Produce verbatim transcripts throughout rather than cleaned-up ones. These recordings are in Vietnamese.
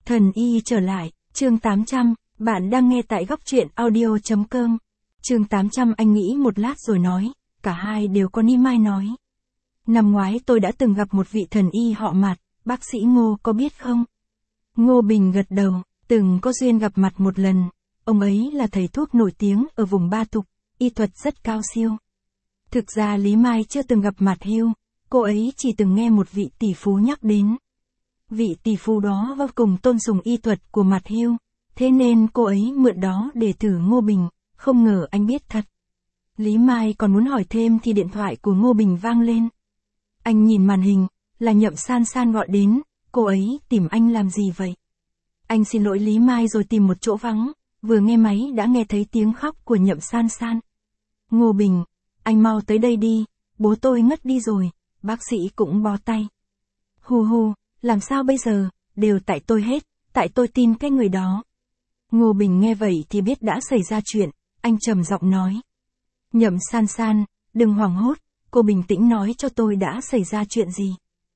Thần y trở lại, chương tám trăm, bạn đang nghe tại góc truyện audio chấm com. Chương tám trăm anh nghĩ một lát rồi nói, cả hai đều có ni mai nói. Năm ngoái tôi đã từng gặp một vị thần y họ Mạt, bác sĩ Ngô có biết không? Ngô Bình gật đầu, từng có duyên gặp mặt một lần, ông ấy là thầy thuốc nổi tiếng ở vùng Ba Tục, y thuật rất cao siêu. Thực ra Lý Mai chưa từng gặp Mạt Hưu, cô ấy chỉ từng nghe một vị tỷ phú nhắc đến. Vị tỷ phú đó vô cùng tôn sùng y thuật của Mạt Hưu, thế nên cô ấy mượn đó để thử Ngô Bình, không ngờ anh biết thật. Lý Mai còn muốn hỏi thêm thì điện thoại của Ngô Bình vang lên. Anh nhìn màn hình, là Nhậm San San gọi đến, cô ấy tìm anh làm gì vậy? Anh xin lỗi Lý Mai rồi tìm một chỗ vắng, vừa nghe máy đã nghe thấy tiếng khóc của Nhậm San San. Ngô Bình, anh mau tới đây đi, bố tôi ngất đi rồi, bác sĩ cũng bó tay. Hù hù, làm sao bây giờ, đều tại tôi hết, tại tôi tin cái người đó. Ngô Bình nghe vậy thì biết đã xảy ra chuyện, anh trầm giọng nói. Nhậm San San, đừng hoảng hốt, cô bình tĩnh nói cho tôi đã xảy ra chuyện gì.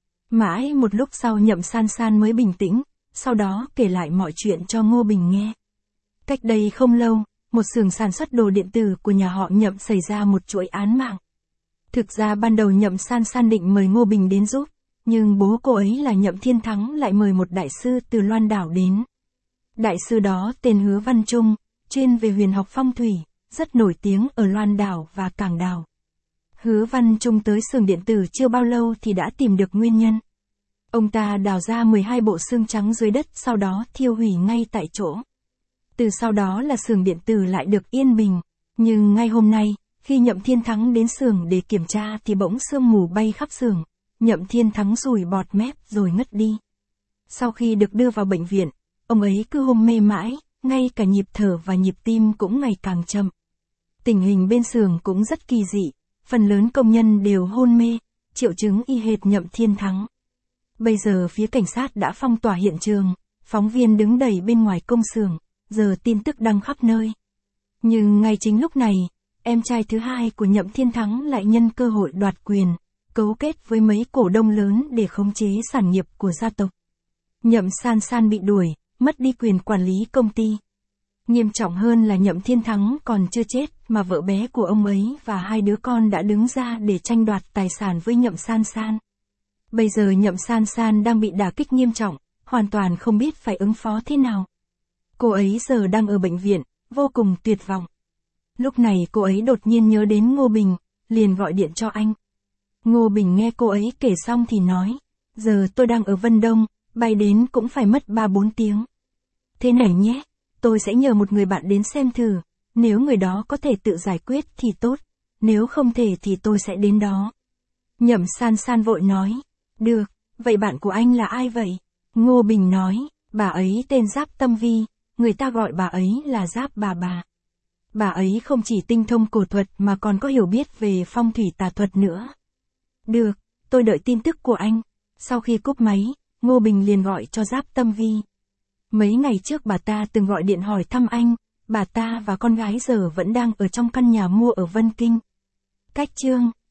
Mãi một lúc sau Nhậm San San mới bình tĩnh, sau đó kể lại mọi chuyện cho Ngô Bình nghe. Cách đây không lâu, một xưởng sản xuất đồ điện tử của nhà họ Nhậm xảy ra một chuỗi án mạng. Thực ra ban đầu Nhậm San San định mời Ngô Bình đến giúp, nhưng bố cô ấy là Nhậm Thiên Thắng lại mời một đại sư từ Loan đảo đến. Đại sư đó tên Hứa Văn Trung, chuyên về huyền học phong thủy, rất nổi tiếng ở Loan đảo và Cảng đảo. Hứa Văn Trung tới xưởng điện tử chưa bao lâu thì đã tìm được nguyên nhân. Ông ta đào ra mười hai bộ xương trắng dưới đất sau đó thiêu hủy ngay tại chỗ. Từ sau đó là xưởng điện tử lại được yên bình, nhưng ngay hôm nay, khi Nhậm Thiên Thắng đến xưởng để kiểm tra thì bỗng sương mù bay khắp xưởng, Nhậm Thiên Thắng sùi bọt mép rồi ngất đi. Sau khi được đưa vào bệnh viện, ông ấy cứ hôn mê mãi, ngay cả nhịp thở và nhịp tim cũng ngày càng chậm. Tình hình bên xưởng cũng rất kỳ dị, phần lớn công nhân đều hôn mê, triệu chứng y hệt Nhậm Thiên Thắng. Bây giờ phía cảnh sát đã phong tỏa hiện trường, phóng viên đứng đầy bên ngoài công xưởng, giờ tin tức đăng khắp nơi. Nhưng ngay chính lúc này, em trai thứ hai của Nhậm Thiên Thắng lại nhân cơ hội đoạt quyền, cấu kết với mấy cổ đông lớn để khống chế sản nghiệp của gia tộc. Nhậm San San bị đuổi, mất đi quyền quản lý công ty. Nghiêm trọng hơn là Nhậm Thiên Thắng còn chưa chết mà vợ bé của ông ấy và hai đứa con đã đứng ra để tranh đoạt tài sản với Nhậm San San. Bây giờ Nhậm San San đang bị đả kích nghiêm trọng, hoàn toàn không biết phải ứng phó thế nào. Cô ấy giờ đang ở bệnh viện, vô cùng tuyệt vọng. Lúc này cô ấy đột nhiên nhớ đến Ngô Bình, liền gọi điện cho anh. Ngô Bình nghe cô ấy kể xong thì nói, giờ tôi đang ở Vân Đông, bay đến cũng phải mất ba bốn tiếng. Thế này nhé, tôi sẽ nhờ một người bạn đến xem thử, nếu người đó có thể tự giải quyết thì tốt, nếu không thể thì tôi sẽ đến đó. Nhậm San San vội nói, được, vậy bạn của anh là ai vậy? Ngô Bình nói, bà ấy tên Giáp Tâm Vi, người ta gọi bà ấy là Giáp bà bà. Bà ấy không chỉ tinh thông cổ thuật mà còn có hiểu biết về phong thủy tà thuật nữa. Được, tôi đợi tin tức của anh. Sau khi cúp máy, Ngô Bình liền gọi cho Giáp Tâm Vi. Mấy ngày trước bà ta từng gọi điện hỏi thăm anh, bà ta và con gái giờ vẫn đang ở trong căn nhà mua ở Vân Kinh. Cách chương